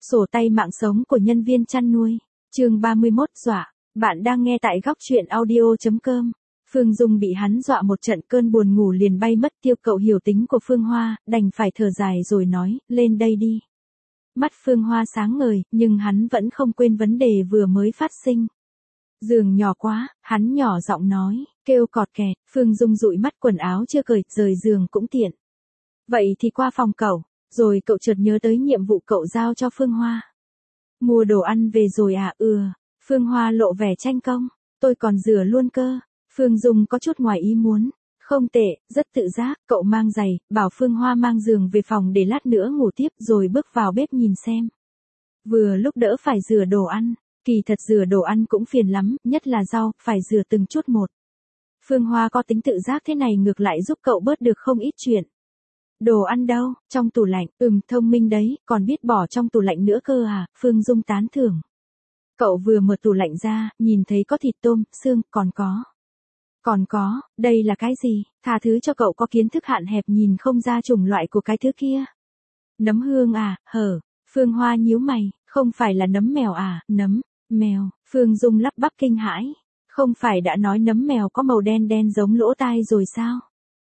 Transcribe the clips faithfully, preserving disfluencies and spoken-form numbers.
Sổ tay mạng sống của nhân viên chăn nuôi. Chương ba mươi mốt dọa. Bạn đang nghe tại góc truyện audio chấm com. Phương Dung bị hắn dọa một trận, cơn buồn ngủ liền bay mất tiêu. Cậu hiểu tính của Phương Hoa, đành phải thở dài rồi nói, lên đây đi. Mắt Phương Hoa sáng ngời, nhưng hắn vẫn không quên vấn đề vừa mới phát sinh. Giường nhỏ quá, hắn nhỏ giọng nói, kêu cọt kẹt. Phương Dung dụi mắt, quần áo chưa cởi, rời giường cũng tiện. Vậy thì qua phòng cậu. Rồi cậu chợt nhớ tới nhiệm vụ cậu giao cho Phương Hoa. Mua đồ ăn về rồi à? Ừ. Phương Hoa lộ vẻ tranh công. Tôi còn rửa luôn cơ. Phương Dung có chút ngoài ý muốn. Không tệ, rất tự giác. Cậu mang giày, bảo Phương Hoa mang giường về phòng để lát nữa ngủ tiếp, rồi bước vào bếp nhìn xem. Vừa lúc đỡ phải rửa đồ ăn. Kỳ thật rửa đồ ăn cũng phiền lắm, nhất là rau, phải rửa từng chút một. Phương Hoa có tính tự giác thế này ngược lại giúp cậu bớt được không ít chuyện. Đồ ăn đâu? Trong tủ lạnh. Ừm, thông minh đấy, còn biết bỏ trong tủ lạnh nữa cơ à? Phương Dung tán thưởng. Cậu vừa mở tủ lạnh ra, nhìn thấy có thịt tôm, xương, còn có. Còn có, đây là cái gì? Tha thứ cho cậu có kiến thức hạn hẹp nhìn không ra chủng loại của cái thứ kia. Nấm hương à? Hở. Phương Hoa nhíu mày, không phải là nấm mèo à? Nấm, mèo. Phương Dung lắp bắp kinh hãi. Không phải đã nói nấm mèo có màu đen đen giống lỗ tai rồi sao?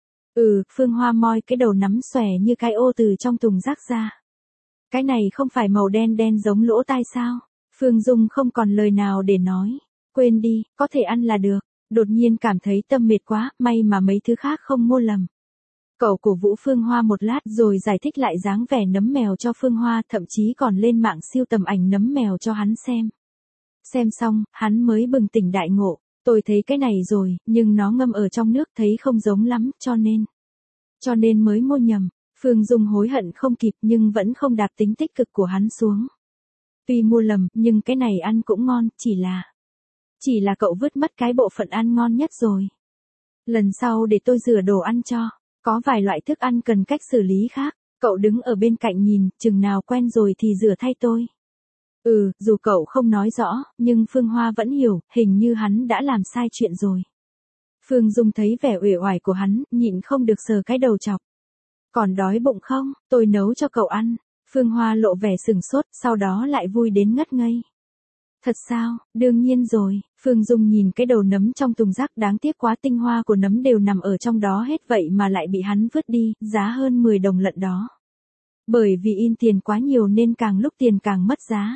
Ừ, Phương Hoa moi cái đầu nắm xòe như cái ô từ trong thùng rác ra. Cái này không phải màu đen đen giống lỗ tai sao? Phương Dung không còn lời nào để nói. Quên đi, có thể ăn là được. Đột nhiên cảm thấy tâm mệt quá, may mà mấy thứ khác không mua lầm. Cậu cổ vũ Phương Hoa một lát rồi giải thích lại dáng vẻ nấm mèo cho Phương Hoa, thậm chí còn lên mạng siêu tầm ảnh nấm mèo cho hắn xem. Xem xong, hắn mới bừng tỉnh đại ngộ. Tôi thấy cái này rồi, nhưng nó ngâm ở trong nước thấy không giống lắm, cho nên. Cho nên mới mua nhầm. Phương Dung hối hận không kịp nhưng vẫn không đạp tính tích cực của hắn xuống. Tuy mua lầm, nhưng cái này ăn cũng ngon, chỉ là. Chỉ là cậu vứt mất cái bộ phận ăn ngon nhất rồi. Lần sau để tôi rửa đồ ăn cho. Có vài loại thức ăn cần cách xử lý khác. Cậu đứng ở bên cạnh nhìn, chừng nào quen rồi thì rửa thay tôi. Ừ, dù cậu không nói rõ, nhưng Phương Hoa vẫn hiểu, hình như hắn đã làm sai chuyện rồi. Phương Dung thấy vẻ uể oải của hắn, nhịn không được sờ cái đầu chọc. Còn đói bụng không? Tôi nấu cho cậu ăn. Phương Hoa lộ vẻ sừng sốt, sau đó lại vui đến ngất ngây. Thật sao? Đương nhiên rồi. Phương Dung nhìn cái đầu nấm trong thùng rác, đáng tiếc quá, tinh hoa của nấm đều nằm ở trong đó hết vậy mà lại bị hắn vứt đi, giá hơn mười đồng lận đó. Bởi vì in tiền quá nhiều nên càng lúc tiền càng mất giá.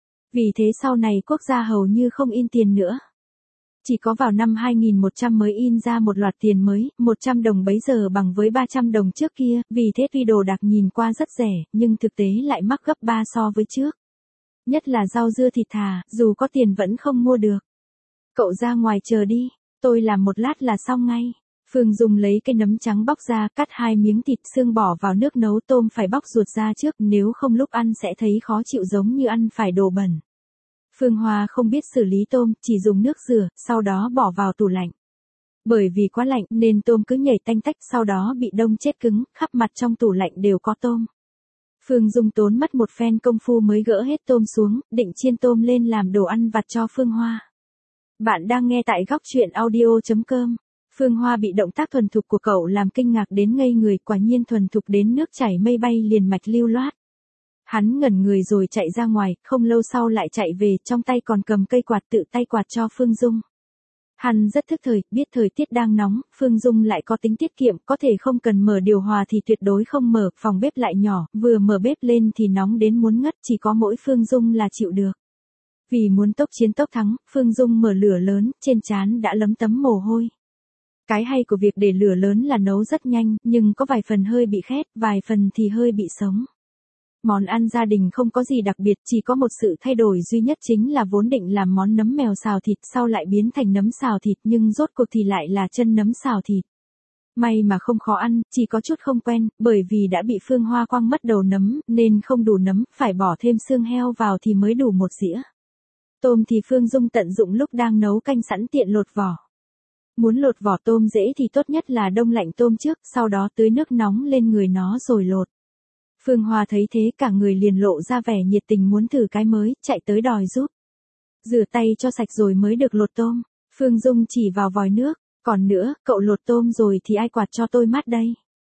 Vì thế sau này quốc gia hầu như không in tiền nữa. Chỉ có vào năm hai nghìn một trăm mới in ra một loạt tiền mới, một trăm đồng bấy giờ bằng với ba trăm đồng trước kia, vì thế tuy đồ đạc nhìn qua rất rẻ, nhưng thực tế lại mắc gấp ba so với trước. Nhất là rau dưa thịt thà, dù có tiền vẫn không mua được. Cậu ra ngoài chờ đi, tôi làm một lát là xong ngay. Phương Dung lấy cái nấm trắng bóc ra, cắt hai miếng thịt xương bỏ vào nước nấu, tôm phải bóc ruột ra trước, nếu không lúc ăn sẽ thấy khó chịu giống như ăn phải đồ bẩn. Phương Hoa không biết xử lý tôm, chỉ dùng nước rửa, sau đó bỏ vào tủ lạnh. Bởi vì quá lạnh nên tôm cứ nhảy tanh tách, sau đó bị đông chết cứng, khắp mặt trong tủ lạnh đều có tôm. Phương Dung tốn mất một phen công phu mới gỡ hết tôm xuống, định chiên tôm lên làm đồ ăn vặt cho Phương Hoa. Bạn đang nghe tại góc truyện audio chấm com. Phương Hoa bị động tác thuần thục của cậu làm kinh ngạc đến ngây người, quả nhiên thuần thục đến nước chảy mây bay liền mạch lưu loát. Hắn ngẩn người rồi chạy ra ngoài, không lâu sau lại chạy về, trong tay còn cầm cây quạt, tự tay quạt cho Phương Dung. Hắn rất thức thời, biết thời tiết đang nóng, Phương Dung lại có tính tiết kiệm, có thể không cần mở điều hòa thì tuyệt đối không mở, phòng bếp lại nhỏ, vừa mở bếp lên thì nóng đến muốn ngất, chỉ có mỗi Phương Dung là chịu được. Vì muốn tốc chiến tốc thắng, Phương Dung mở lửa lớn, trên trán đã lấm tấm mồ hôi. Cái hay của việc để lửa lớn là nấu rất nhanh, nhưng có vài phần hơi bị khét, vài phần thì hơi bị sống. Món ăn gia đình không có gì đặc biệt, chỉ có một sự thay đổi duy nhất chính là vốn định làm món nấm mèo xào thịt, sau lại biến thành nấm xào thịt, nhưng rốt cuộc thì lại là chân nấm xào thịt. May mà không khó ăn, chỉ có chút không quen, bởi vì đã bị Phương Hoa quăng mất đầu nấm, nên không đủ nấm, phải bỏ thêm xương heo vào thì mới đủ một dĩa. Tôm thì Phương Dung tận dụng lúc đang nấu canh sẵn tiện lột vỏ. Muốn lột vỏ tôm dễ thì tốt nhất là đông lạnh tôm trước, sau đó tưới nước nóng lên người nó rồi lột. Phương Hoa thấy thế cả người liền lộ ra vẻ nhiệt tình muốn thử cái mới, chạy tới đòi giúp. Rửa tay cho sạch rồi mới được lột tôm. Phương Dung chỉ vào vòi nước, còn nữa, cậu lột tôm rồi thì ai quạt cho tôi mát đây?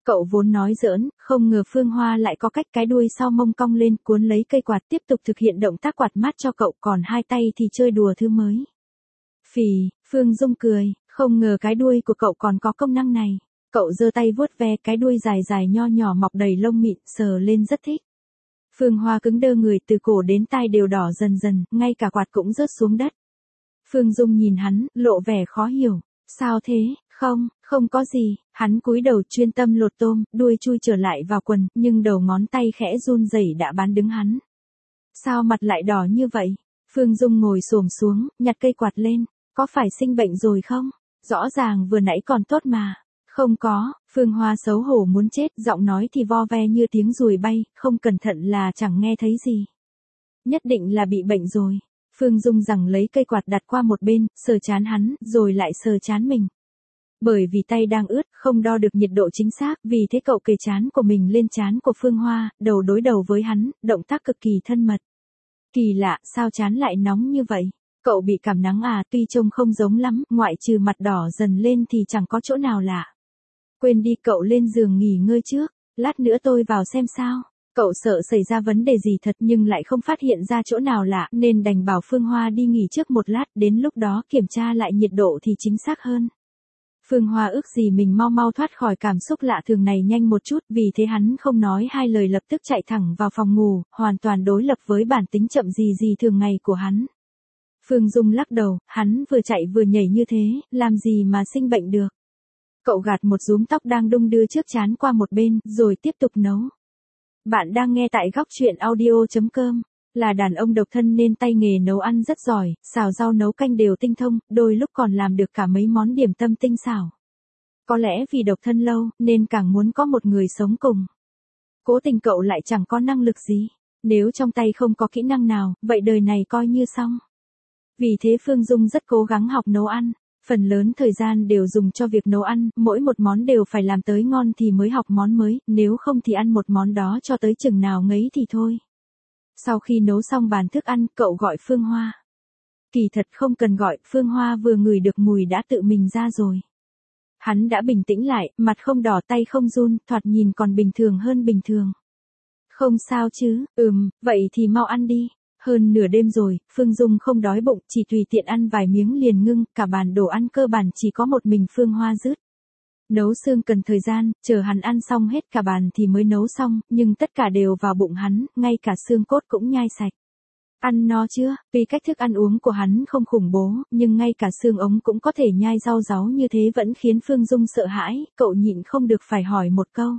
Cậu vốn nói giỡn, không ngờ Phương Hoa lại có cách cái đuôi sau mông cong lên cuốn lấy cây quạt tiếp tục thực hiện động tác quạt mát cho cậu, còn hai tay thì chơi đùa thứ mới. Phì, Phương Dung cười, không ngờ cái đuôi của cậu còn có công năng này. Cậu giơ tay vuốt ve cái đuôi dài dài nho nhỏ mọc đầy lông mịn, sờ lên rất thích. Phương Hoa cứng đơ người, từ cổ đến tai đều đỏ dần dần, ngay cả quạt cũng rớt xuống đất. Phương Dung nhìn hắn, lộ vẻ khó hiểu. Sao thế? Không, không có gì. Hắn cúi đầu chuyên tâm lột tôm, đuôi chui trở lại vào quần, nhưng đầu ngón tay khẽ run rẩy đã bán đứng hắn. Sao mặt lại đỏ như vậy? Phương Dung ngồi xổm xuống, nhặt cây quạt lên. Có phải sinh bệnh rồi không? Rõ ràng vừa nãy còn tốt mà. Không có. Phương Hoa xấu hổ muốn chết, giọng nói thì vo ve như tiếng ruồi bay, không cẩn thận là chẳng nghe thấy gì. Nhất định là bị bệnh rồi. Phương Dung rằng lấy cây quạt đặt qua một bên, sờ trán hắn, rồi lại sờ trán mình. Bởi vì tay đang ướt, không đo được nhiệt độ chính xác, vì thế cậu kề trán của mình lên trán của Phương Hoa, đầu đối đầu với hắn, động tác cực kỳ thân mật. Kỳ lạ, sao trán lại nóng như vậy? Cậu bị cảm nắng à? Tuy trông không giống lắm, ngoại trừ mặt đỏ dần lên thì chẳng có chỗ nào lạ. Quên đi, cậu lên giường nghỉ ngơi trước, lát nữa tôi vào xem sao. Cậu sợ xảy ra vấn đề gì thật nhưng lại không phát hiện ra chỗ nào lạ nên đành bảo Phương Hoa đi nghỉ trước một lát, đến lúc đó kiểm tra lại nhiệt độ thì chính xác hơn. Phương Hoa ước gì mình mau mau thoát khỏi cảm xúc lạ thường này nhanh một chút, vì thế hắn không nói hai lời lập tức chạy thẳng vào phòng ngủ, hoàn toàn đối lập với bản tính chậm gì gì thường ngày của hắn. Phương Dung lắc đầu, hắn vừa chạy vừa nhảy như thế, làm gì mà sinh bệnh được. Cậu gạt một rúm tóc đang đung đưa trước trán qua một bên, rồi tiếp tục nấu. Bạn đang nghe tại góc truyện audio chấm com. Là đàn ông độc thân nên tay nghề nấu ăn rất giỏi, xào rau nấu canh đều tinh thông, đôi lúc còn làm được cả mấy món điểm tâm tinh xảo. Có lẽ vì độc thân lâu, nên càng muốn có một người sống cùng. Cố tình cậu lại chẳng có năng lực gì. Nếu trong tay không có kỹ năng nào, vậy đời này coi như xong. Vì thế Phương Dung rất cố gắng học nấu ăn. Phần lớn thời gian đều dùng cho việc nấu ăn, mỗi một món đều phải làm tới ngon thì mới học món mới, nếu không thì ăn một món đó cho tới chừng nào ngấy thì thôi. Sau khi nấu xong bàn thức ăn, cậu gọi Phương Hoa. Kỳ thật không cần gọi, Phương Hoa vừa ngửi được mùi đã tự mình ra rồi. Hắn đã bình tĩnh lại, mặt không đỏ tay không run, thoạt nhìn còn bình thường hơn bình thường. Không sao chứ? Ừm, vậy thì mau ăn đi. Hơn nửa đêm rồi, Phương Dung không đói bụng, chỉ tùy tiện ăn vài miếng liền ngưng, cả bàn đồ ăn cơ bản chỉ có một mình Phương Hoa dứt. Nấu xương cần thời gian, chờ hắn ăn xong hết cả bàn thì mới nấu xong, nhưng tất cả đều vào bụng hắn, ngay cả xương cốt cũng nhai sạch. Ăn no chưa? Tuy cách thức ăn uống của hắn không khủng bố, nhưng ngay cả xương ống cũng có thể nhai rau ráu như thế vẫn khiến Phương Dung sợ hãi, cậu nhịn không được phải hỏi một câu.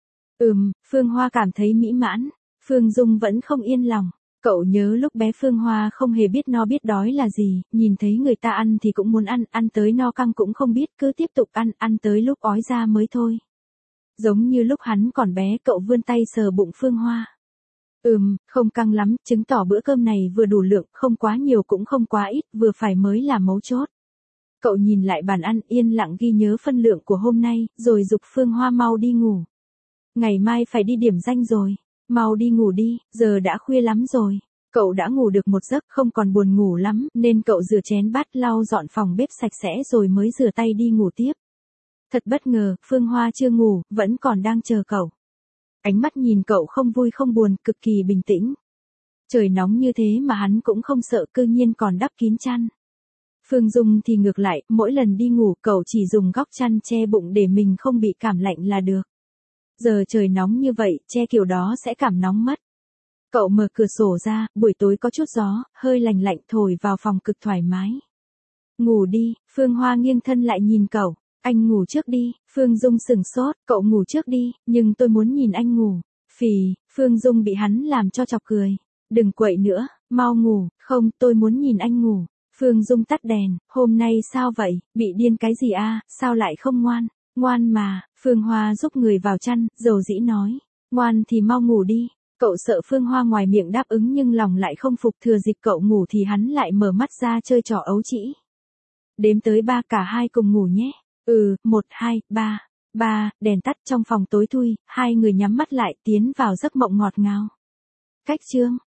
Ừm, Phương Hoa cảm thấy mỹ mãn, Phương Dung vẫn không yên lòng. Cậu nhớ lúc bé Phương Hoa không hề biết no biết đói là gì, nhìn thấy người ta ăn thì cũng muốn ăn, ăn tới no căng cũng không biết, cứ tiếp tục ăn, ăn tới lúc ói ra mới thôi. Giống như lúc hắn còn bé cậu vươn tay sờ bụng Phương Hoa. Ừm, không căng lắm, chứng tỏ bữa cơm này vừa đủ lượng, không quá nhiều cũng không quá ít, vừa phải mới là mấu chốt. Cậu nhìn lại bàn ăn yên lặng ghi nhớ phân lượng của hôm nay, rồi giục Phương Hoa mau đi ngủ. Ngày mai phải đi điểm danh rồi. Mau đi ngủ đi, giờ đã khuya lắm rồi. Cậu đã ngủ được một giấc không còn buồn ngủ lắm, nên cậu rửa chén bát lau dọn phòng bếp sạch sẽ rồi mới rửa tay đi ngủ tiếp. Thật bất ngờ, Phương Hoa chưa ngủ, vẫn còn đang chờ cậu. Ánh mắt nhìn cậu không vui không buồn, cực kỳ bình tĩnh. Trời nóng như thế mà hắn cũng không sợ, cư nhiên còn đắp kín chăn. Phương Dung thì ngược lại, mỗi lần đi ngủ cậu chỉ dùng góc chăn che bụng để mình không bị cảm lạnh là được. Giờ trời nóng như vậy, che kiểu đó sẽ cảm nóng mất. Cậu mở cửa sổ ra, buổi tối có chút gió, hơi lành lạnh thổi vào phòng cực thoải mái. Ngủ đi, Phương Hoa nghiêng thân lại nhìn cậu. Anh ngủ trước đi, Phương Dung sửng sốt, cậu ngủ trước đi, nhưng tôi muốn nhìn anh ngủ. Phì, Phương Dung bị hắn làm cho chọc cười. Đừng quậy nữa, mau ngủ, không, tôi muốn nhìn anh ngủ. Phương Dung tắt đèn, hôm nay sao vậy, bị điên cái gì a? Sao lại không ngoan? Ngoan mà, Phương Hoa giúp người vào chăn, dầu dĩ nói. Ngoan thì mau ngủ đi. Cậu sợ Phương Hoa ngoài miệng đáp ứng nhưng lòng lại không phục, thừa dịp cậu ngủ thì hắn lại mở mắt ra chơi trò ấu trĩ. Đếm tới ba cả hai cùng ngủ nhé. Ừ, một, hai, ba. Ba, đèn tắt trong phòng tối thui, hai người nhắm mắt lại tiến vào giấc mộng ngọt ngào. Cách chương.